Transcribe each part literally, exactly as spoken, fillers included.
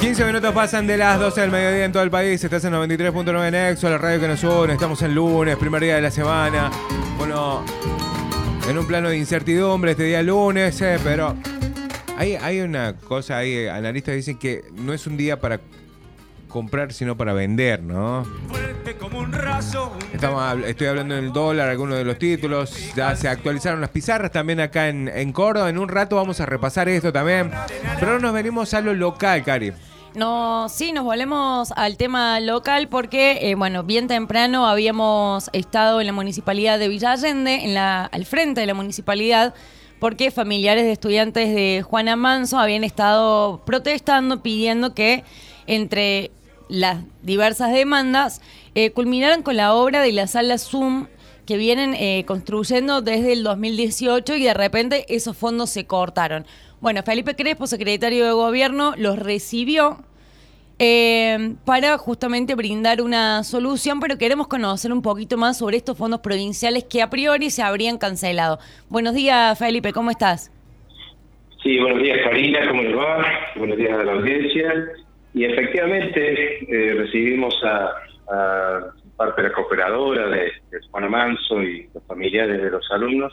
quince minutos pasan de las doce del mediodía en todo el país. Estás en noventa y tres punto nueve Nexo, la radio que nos une. Estamos en lunes, primer día de la semana. Bueno, en un plano de incertidumbre este día lunes, eh, pero hay, hay una cosa ahí. Analistas dicen que no es un día para comprar, sino para vender, ¿no? Estamos, estoy hablando del dólar, algunos de los títulos. Ya se actualizaron las pizarras también acá en, en Córdoba. En un rato vamos a repasar esto también. Pero ahora nos venimos a lo local, Cari. No, sí, nos volvemos al tema local porque, eh, bueno, bien temprano habíamos estado en la municipalidad de Villa Allende, en la, al frente de la municipalidad, porque familiares de estudiantes de Juana Manso habían estado protestando, pidiendo que entre las diversas demandas eh, culminaran con la obra de la sala Zoom que vienen eh, construyendo desde el dos mil dieciocho y de repente esos fondos se cortaron. Bueno, Felipe Crespo, secretario de Gobierno, los recibió eh, para justamente brindar una solución, pero queremos conocer un poquito más sobre estos fondos provinciales que a priori se habrían cancelado. Buenos días, Felipe, ¿cómo estás? Sí, buenos días, Karina, ¿cómo les va? Buenos días a la audiencia. Y efectivamente eh, recibimos a, a parte de la cooperadora de, de Juana Manso y los familiares de los alumnos.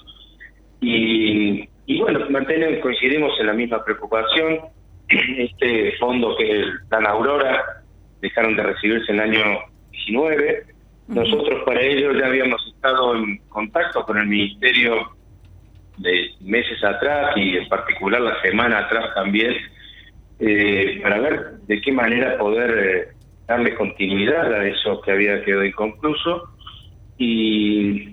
Y, y bueno, mantenemos, coincidimos en la misma preocupación. Este fondo, que es el Plan Aurora, dejaron de recibirse en el año diecinueve. Nosotros para ello ya habíamos estado en contacto con el Ministerio de meses atrás y en particular la semana atrás también, eh, para ver de qué manera poder eh, darle continuidad a eso que había quedado inconcluso. Y,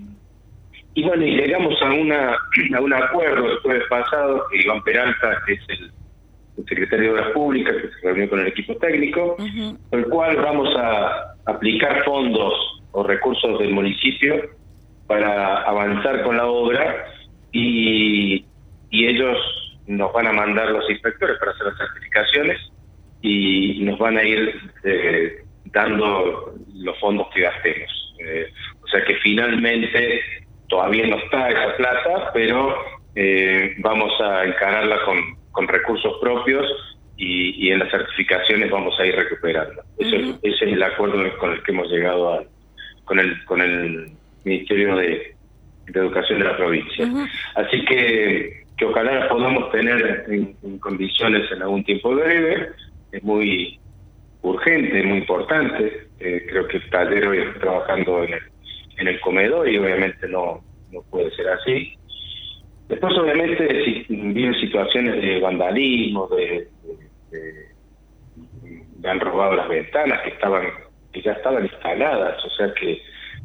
y bueno, y llegamos a una a un acuerdo el jueves pasado, que Iván Peralta, que es el, el secretario de Obras Públicas, que se reunió con el equipo técnico, uh-huh. por el cual vamos a aplicar fondos o recursos del municipio para avanzar con la obra, y, y ellos nos van a mandar los inspectores para hacer las certificaciones y nos van a ir eh, dando los fondos que gastemos. Eh, o sea que finalmente todavía no está esa plata, pero eh, vamos a encararla con, con recursos propios y, y en las certificaciones vamos a ir recuperando. Eso, uh-huh. Ese es el acuerdo con el que hemos llegado a, con el con el Ministerio de, de Educación de la provincia. Uh-huh. Así que que ojalá la podamos tener en, en condiciones en algún tiempo breve. Es muy urgente, muy importante. Eh, creo que el taller hoy está trabajando en el, en el comedor y obviamente no, no puede ser así. Después obviamente si viven situaciones de vandalismo, de, de, de, de han robado las ventanas que estaban que ya estaban instaladas, o sea que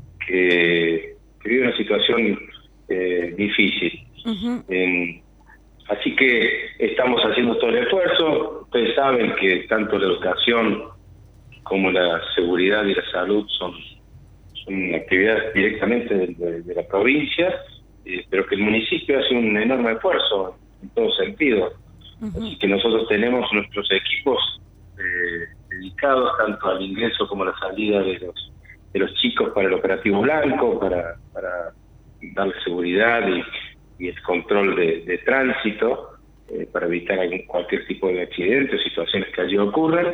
que, que vive una situación eh, difícil. Uh-huh. Eh, así que estamos haciendo todo el esfuerzo. Ustedes saben que tanto la educación como la seguridad y la salud son, son actividades directamente de, de, de la provincia, eh, pero que el municipio hace un enorme esfuerzo en todo sentido. Uh-huh. Así que nosotros tenemos nuestros equipos eh, dedicados tanto al ingreso como a la salida de los de los chicos para el operativo blanco, para, para darle seguridad y y el control de, de tránsito, eh, para evitar algún, cualquier tipo de accidente o situaciones que allí ocurran.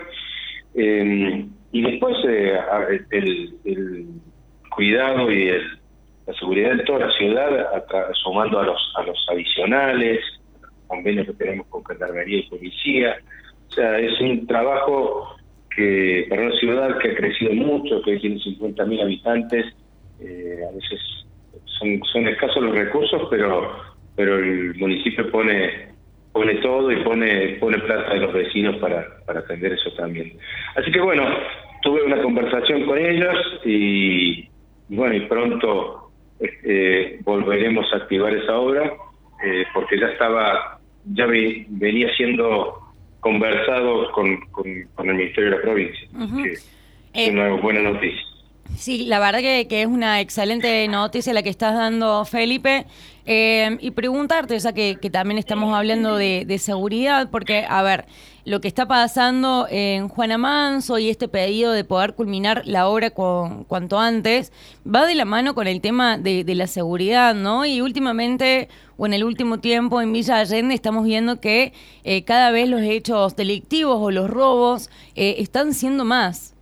Eh, y después eh, el, el cuidado y el, la seguridad de toda la ciudad, a, sumando a los a los adicionales, convenios que tenemos con Gendarmería y Policía. O sea, es un trabajo que para una ciudad que ha crecido mucho, que tiene cincuenta mil habitantes, eh, a veces Son, son escasos los recursos, pero pero el municipio pone pone todo y pone pone plata de los vecinos para, para atender eso también. Así que bueno, tuve una conversación con ellos y, y bueno, y pronto eh, volveremos a activar esa obra, eh, porque ya estaba, ya ve, venía siendo conversado con, con, con el Ministerio de la Provincia. Uh-huh. Que es eh. una buena noticia. Sí, la verdad que, que es una excelente noticia la que estás dando, Felipe. Eh, y preguntarte, ya que, que también estamos hablando de, de seguridad, porque, a ver, lo que está pasando en Juana Manso y este pedido de poder culminar la obra con, cuanto antes, va de la mano con el tema de, de la seguridad, ¿no? Y últimamente, o en el último tiempo, en Villa Allende estamos viendo que eh, cada vez los hechos delictivos o los robos eh, están siendo más.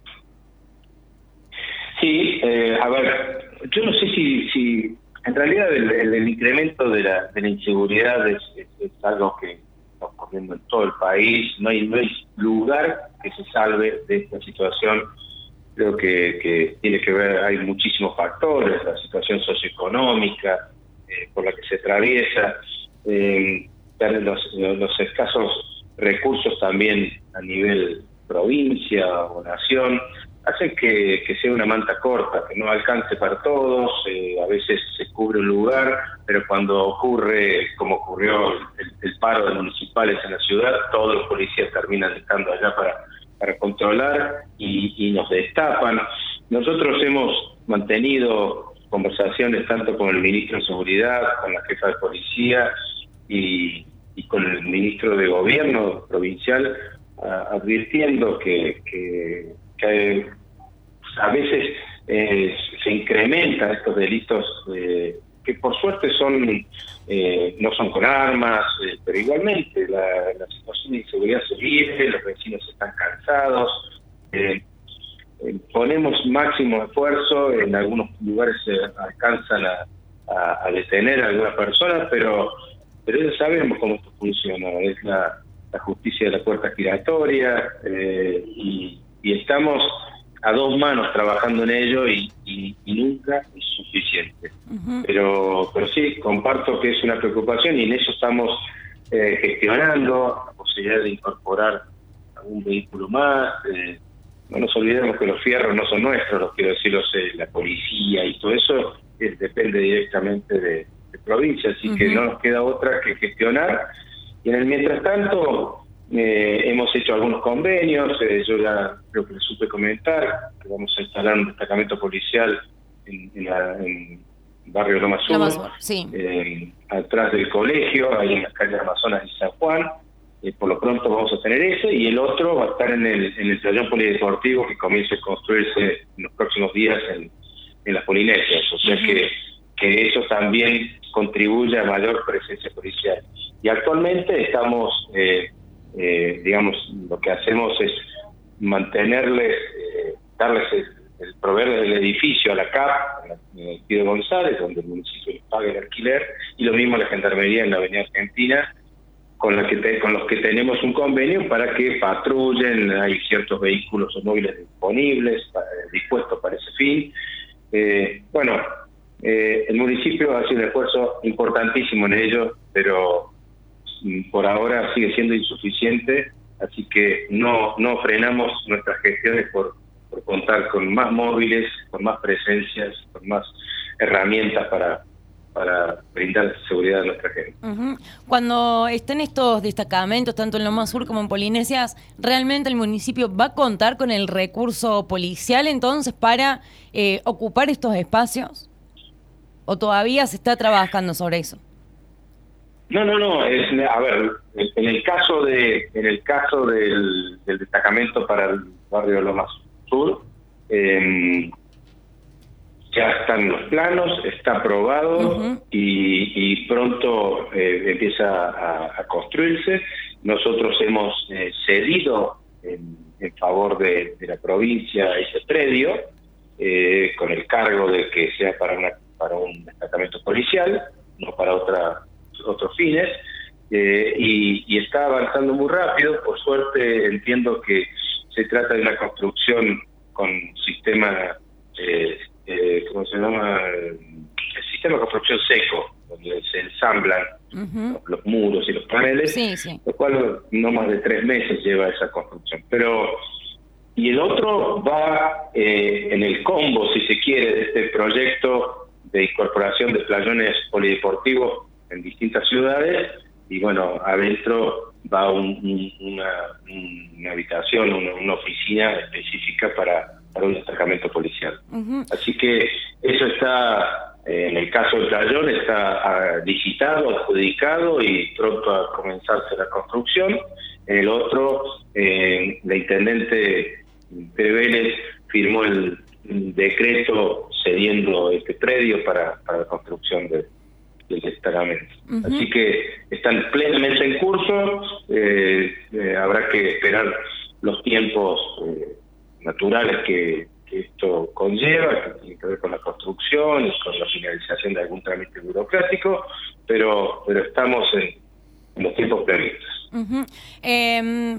Sí, eh, a ver, yo no sé si... si... En realidad el, el, el incremento de la, de la inseguridad es, es, es algo que está ocurriendo en todo el país. No hay, no hay lugar que se salve de esta situación. Creo que, que tiene que ver, hay muchísimos factores, la situación socioeconómica eh, por la que se atraviesa, eh, los, los escasos recursos también a nivel provincia o nación, hacen que, que sea una manta corta, que no alcance para todos, eh, a veces se cubre un lugar, pero cuando ocurre, como ocurrió el, el paro de municipales en la ciudad, todos los policías terminan estando allá para, para controlar y, y nos destapan. Nosotros hemos mantenido conversaciones tanto con el ministro de Seguridad, con la jefa de policía y, y con el ministro de Gobierno provincial, uh, advirtiendo que... que que a veces eh, se incrementan estos delitos eh, que por suerte son eh, no son con armas, eh, pero igualmente la, la situación de inseguridad se vive, los vecinos están cansados, eh, eh, ponemos máximo esfuerzo, en algunos lugares se alcanzan a, a, a detener a alguna persona, pero pero ya sabemos cómo esto funciona, es la, la justicia de la puerta giratoria, eh, y y estamos a dos manos trabajando en ello y, y, y nunca es suficiente. Uh-huh. Pero pero sí, comparto que es una preocupación y en eso estamos eh, gestionando la posibilidad de incorporar algún vehículo más. Eh, no nos olvidemos que los fierros no son nuestros, los quiero decir, los, eh, la policía y todo eso eh, depende directamente de, de provincia, así uh-huh. que no nos queda otra que gestionar. Y en el mientras tanto... Eh, hemos hecho algunos convenios, eh, yo ya creo que les supe comentar que vamos a instalar un destacamento policial en, en, la, en barrio Loma Sur, Loma Sur sí. eh, atrás del colegio, ahí en las calles Amazonas y San Juan. Eh, por lo pronto vamos a tener ese, y el otro va a estar en el, en el playón polideportivo que comienza a construirse en los próximos días en, en las Polinesias, o sea uh-huh. que, que eso también contribuye a mayor presencia policial. Y actualmente estamos... Eh, Eh, digamos, lo que hacemos es mantenerles, eh, darles el, el proveerles el edificio a la C A P, en el Pido González, donde el municipio les paga el alquiler, y lo mismo a la Gendarmería en la Avenida Argentina, con, la que te, con los que tenemos un convenio para que patrullen. Hay ciertos vehículos o móviles disponibles, para, dispuestos para ese fin. Eh, bueno, eh, el municipio hace un esfuerzo importantísimo en ello, pero por ahora sigue siendo insuficiente, así que no no frenamos nuestras gestiones por, por contar con más móviles, con más presencias, con más herramientas para, para brindar seguridad a nuestra gente. Uh-huh. Cuando estén estos destacamentos, tanto en Loma Sur como en Polinesias, ¿realmente el municipio va a contar con el recurso policial entonces para eh, ocupar estos espacios? ¿O todavía se está trabajando sobre eso? No, no, no. Es, a ver, en el caso de, en el caso del, del destacamento para el barrio Loma Sur, eh, ya están los planos, está aprobado uh-huh. y, y pronto eh, empieza a, a construirse. Nosotros hemos eh, cedido en, en favor de, de la provincia ese predio, eh, con el cargo de que sea para una, para un destacamento policial, no para otra otros fines, eh, y, y está avanzando muy rápido. Por suerte entiendo que se trata de una construcción con sistema, eh, eh, ¿cómo se llama? El sistema de construcción seco, donde se ensamblan uh-huh. los, los muros y los paneles, sí, sí. lo cual no más de tres meses lleva esa construcción. Pero y el otro va eh, en el combo, si se quiere, de este proyecto de incorporación de playones polideportivos en distintas ciudades, y bueno, adentro va un, un, una, una habitación, una, una oficina específica para, para un destacamento policial. Uh-huh. Así que eso está Eh, en el caso del Playón está uh, licitado, adjudicado y pronto a comenzarse la construcción. En el otro, eh, la intendente Pérez Vélez firmó el decreto cediendo este predio para, para la construcción de, del destacamento. Uh-huh. Así que están plenamente en curso, eh, eh, habrá que esperar los tiempos eh, naturales que, que esto conlleva, que tiene que ver con la construcción y con la finalización de algún trámite burocrático, pero, pero estamos en, en los tiempos previstos. Uh-huh. Eh,